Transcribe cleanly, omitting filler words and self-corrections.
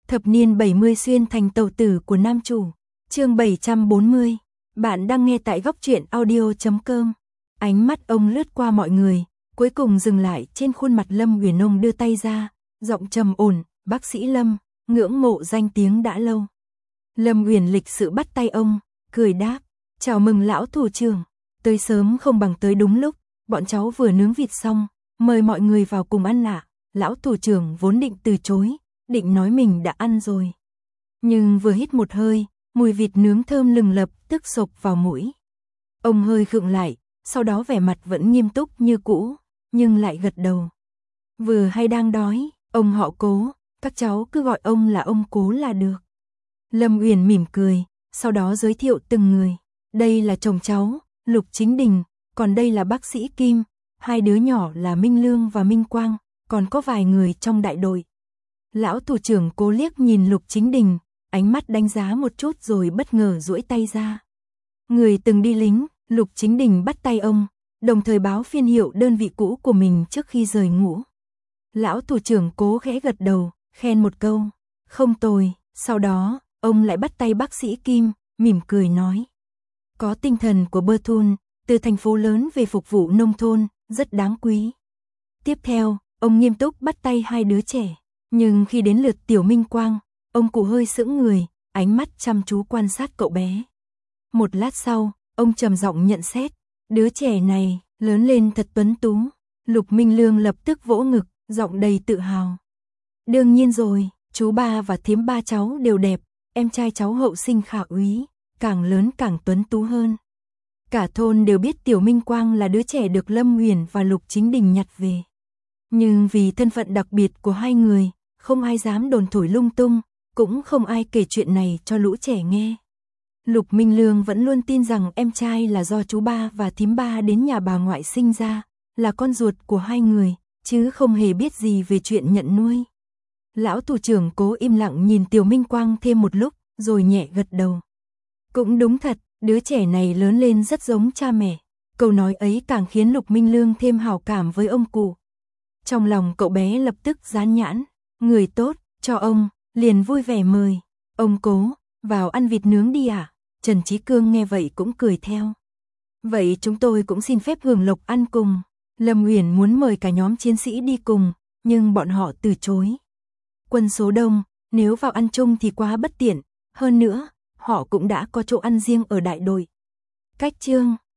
Thập niên 70 xuyên thành tàu tử của nam chủ. Chương 740. Bạn đang nghe tại góc truyện audio.com. Ánh mắt ông lướt qua mọi người, cuối cùng dừng lại trên khuôn mặt Lâm Uyển. Ông đưa tay ra, giọng trầm ổn, "Bác sĩ Lâm, ngưỡng mộ danh tiếng đã lâu." Lâm Uyển lịch sự bắt tay ông, cười đáp, "Chào mừng lão thủ trưởng, tới sớm không bằng tới đúng lúc, bọn cháu vừa nướng vịt xong, mời mọi người vào cùng ăn ạ." Lão thủ trưởng vốn định từ chối, định nói mình đã ăn rồi. Nhưng vừa hít một hơi, mùi vịt nướng thơm lừng lập tức xộc vào mũi. Ông hơi khựng lại, sau đó vẻ mặt vẫn nghiêm túc như cũ, nhưng lại gật đầu. "Vừa hay đang đói, ông họ Cố, các cháu cứ gọi ông là ông Cố là được." Lâm Uyển mỉm cười, sau đó giới thiệu từng người. "Đây là chồng cháu, Lục Chính Đình, còn đây là bác sĩ Kim, hai đứa nhỏ là Minh Lương và Minh Quang, còn có vài người trong đại đội." Lão thủ trưởng Cố liếc nhìn Lục Chính Đình, ánh mắt đánh giá một chút rồi bất ngờ duỗi tay ra. "Người từng đi lính." Lục Chính Đình bắt tay ông, đồng thời báo phiên hiệu đơn vị cũ của mình trước khi rời ngũ. Lão thủ trưởng Cố khẽ gật đầu, khen một câu, "Không tồi." Sau đó, ông lại bắt tay bác sĩ Kim, mỉm cười nói, "Có tinh thần của Bơ Thun, từ thành phố lớn về phục vụ nông thôn, rất đáng quý." Tiếp theo, ông nghiêm túc bắt tay hai đứa trẻ, nhưng khi đến lượt Tiểu Minh Quang, ông cụ hơi sững người, ánh mắt chăm chú quan sát cậu bé. Một lát sau, ông trầm giọng nhận xét, "Đứa trẻ này, lớn lên thật tuấn tú." Lục Minh Lương lập tức vỗ ngực, giọng đầy tự hào. "Đương nhiên rồi, chú ba và thím ba cháu đều đẹp, em trai cháu hậu sinh khả úy, càng lớn càng tuấn tú hơn." Cả thôn đều biết Tiểu Minh Quang là đứa trẻ được Lâm Uyển và Lục Chính Đình nhặt về. Nhưng vì thân phận đặc biệt của hai người, không ai dám đồn thổi lung tung, cũng không ai kể chuyện này cho lũ trẻ nghe. Lục Minh Lương vẫn luôn tin rằng em trai là do chú ba và thím ba đến nhà bà ngoại sinh ra, là con ruột của hai người, chứ không hề biết gì về chuyện nhận nuôi. Lão thủ trưởng Cố im lặng nhìn Tiểu Minh Quang thêm một lúc, rồi nhẹ gật đầu. Cũng đúng thật, đứa trẻ này lớn lên rất giống cha mẹ. Câu nói ấy càng khiến Lục Minh Lương thêm hảo cảm với ông cụ. Trong lòng cậu bé lập tức dán nhãn, người tốt, cho ông, liền vui vẻ mời, "Ông Cố, vào ăn vịt nướng đi ạ." Trần Chí Cương nghe vậy cũng cười theo. "Vậy chúng tôi cũng xin phép hưởng lộc ăn cùng." Lâm Uyển muốn mời cả nhóm chiến sĩ đi cùng, nhưng bọn họ từ chối. Quân số đông, nếu vào ăn chung thì quá bất tiện, hơn nữa, họ cũng đã có chỗ ăn riêng ở đại đội. Cách chương